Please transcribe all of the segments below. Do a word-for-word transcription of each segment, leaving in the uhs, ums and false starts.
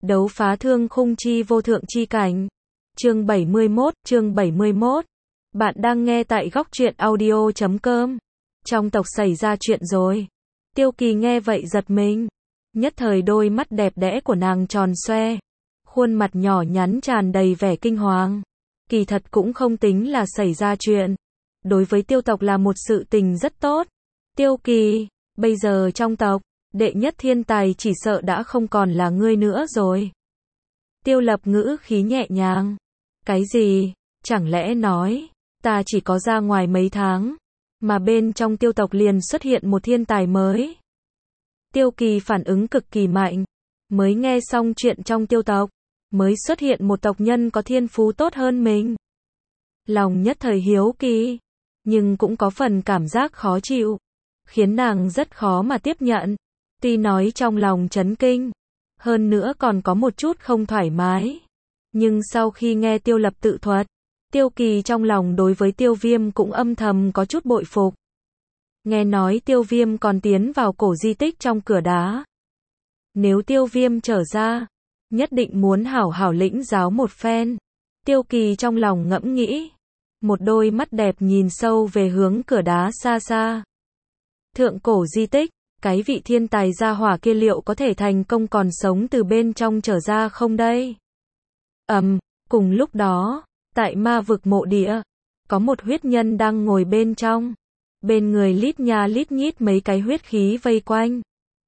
Đấu phá thương khung chi vô thượng chi cảnh. Chương bảy mươi mốt, chương bảy mươi mốt. Bạn đang nghe tại góc truyện audio chấm com. Trong tộc xảy ra chuyện rồi. Tiêu Kỳ nghe vậy giật mình. Nhất thời đôi mắt đẹp đẽ của nàng tròn xoe. Khuôn mặt nhỏ nhắn tràn đầy vẻ kinh hoàng. Kỳ thật cũng không tính là xảy ra chuyện. Đối với tiêu tộc là một sự tình rất tốt. Tiêu Kỳ, bây giờ trong tộc, đệ nhất thiên tài chỉ sợ đã không còn là ngươi nữa rồi. Tiêu Lập ngữ khí nhẹ nhàng. Cái gì? Chẳng lẽ nói, ta chỉ có ra ngoài mấy tháng, mà bên trong tiêu tộc liền xuất hiện một thiên tài mới. Tiêu Kỳ phản ứng cực kỳ mạnh. Mới nghe xong chuyện trong tiêu tộc, mới xuất hiện một tộc nhân có thiên phú tốt hơn mình. Lòng nhất thời hiếu kỳ, nhưng cũng có phần cảm giác khó chịu, khiến nàng rất khó mà tiếp nhận. Tuy nói trong lòng chấn kinh, hơn nữa còn có một chút không thoải mái. Nhưng sau khi nghe Tiêu Lập tự thuật, Tiêu Kỳ trong lòng đối với Tiêu Viêm cũng âm thầm có chút bội phục. Nghe nói Tiêu Viêm còn tiến vào cổ di tích trong cửa đá. Nếu Tiêu Viêm trở ra, nhất định muốn hảo hảo lĩnh giáo một phen. Tiêu Kỳ trong lòng ngẫm nghĩ, một đôi mắt đẹp nhìn sâu về hướng cửa đá xa xa. Thượng cổ di tích, cái vị thiên tài gia hỏa kia liệu có thể thành công còn sống từ bên trong trở ra không đây? Ầm, um, cùng lúc đó, tại ma vực mộ địa, có một huyết nhân đang ngồi bên trong. Bên người lít nha lít nhít mấy cái huyết khí vây quanh,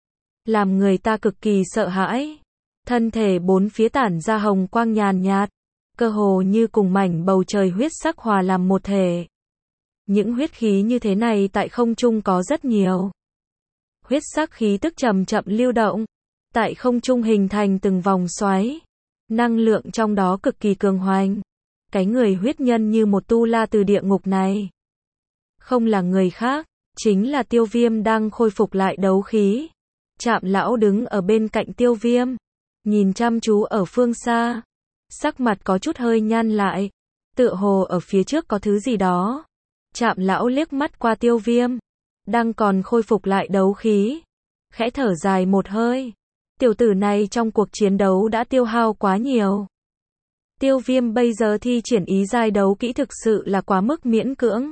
làm người ta cực kỳ sợ hãi. Thân thể bốn phía tản ra hồng quang nhàn nhạt, cơ hồ như cùng mảnh bầu trời huyết sắc hòa làm một thể. Những huyết khí như thế này tại không trung có rất nhiều. Huyết sắc khí tức chậm chậm lưu động, tại không trung hình thành từng vòng xoáy. Năng lượng trong đó cực kỳ cường hoành. Cái người huyết nhân như một tu la từ địa ngục này, không là người khác, chính là Tiêu Viêm đang khôi phục lại đấu khí. Trạm lão đứng ở bên cạnh Tiêu Viêm, nhìn chăm chú ở phương xa, sắc mặt có chút hơi nhăn lại, tựa hồ ở phía trước có thứ gì đó. Trạm lão liếc mắt qua Tiêu Viêm, đang còn khôi phục lại đấu khí, khẽ thở dài một hơi. Tiểu tử này trong cuộc chiến đấu đã tiêu hao quá nhiều. Tiêu Viêm bây giờ thi triển ý giai đấu kỹ thực sự là quá mức miễn cưỡng.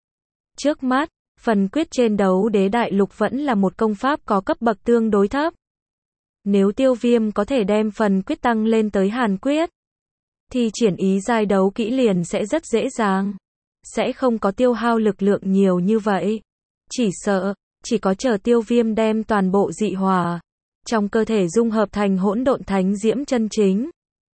Trước mắt, phần quyết trên đấu đế đại lục vẫn là một công pháp có cấp bậc tương đối thấp. Nếu Tiêu Viêm có thể đem phần quyết tăng lên tới hàn quyết, thì triển ý giai đấu kỹ liền sẽ rất dễ dàng, sẽ không có tiêu hao lực lượng nhiều như vậy. Chỉ sợ, chỉ có chờ Tiêu Viêm đem toàn bộ dị hỏa trong cơ thể dung hợp thành hỗn độn thánh diễm chân chính.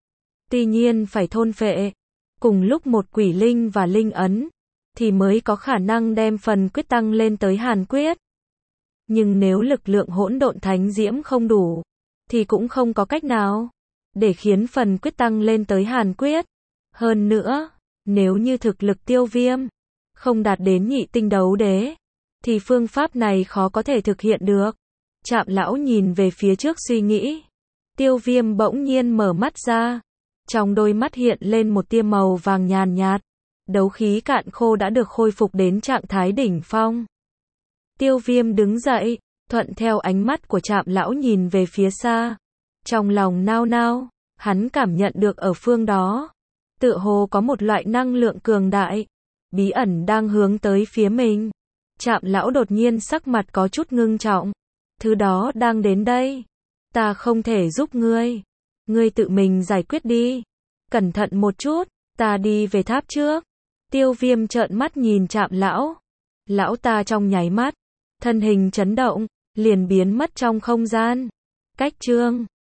Tuy nhiên phải thôn phệ cùng lúc một quỷ linh và linh ấn, thì mới có khả năng đem phần quyết tăng lên tới hàn quyết. Nhưng nếu lực lượng hỗn độn thánh diễm không đủ, thì cũng không có cách nào để khiến phần quyết tăng lên tới hàn quyết. Hơn nữa, nếu như thực lực Tiêu Viêm không đạt đến nhị tinh đấu đế, thì phương pháp này khó có thể thực hiện được. Trạm lão nhìn về phía trước suy nghĩ. Tiêu Viêm bỗng nhiên mở mắt ra, trong đôi mắt hiện lên một tia màu vàng nhàn nhạt. Đấu khí cạn khô đã được khôi phục đến trạng thái đỉnh phong. Tiêu Viêm đứng dậy, thuận theo ánh mắt của Trạm lão nhìn về phía xa. Trong lòng nao nao, hắn cảm nhận được ở phương đó, tựa hồ có một loại năng lượng cường đại, bí ẩn đang hướng tới phía mình. Trạm lão đột nhiên sắc mặt có chút ngưng trọng. Thứ đó đang đến đây. Ta không thể giúp ngươi. Ngươi tự mình giải quyết đi. Cẩn thận một chút, ta đi về tháp trước. Tiêu Viêm trợn mắt nhìn Trạm lão. Lão ta trong nháy mắt, thân hình chấn động, liền biến mất trong không gian. Cách chương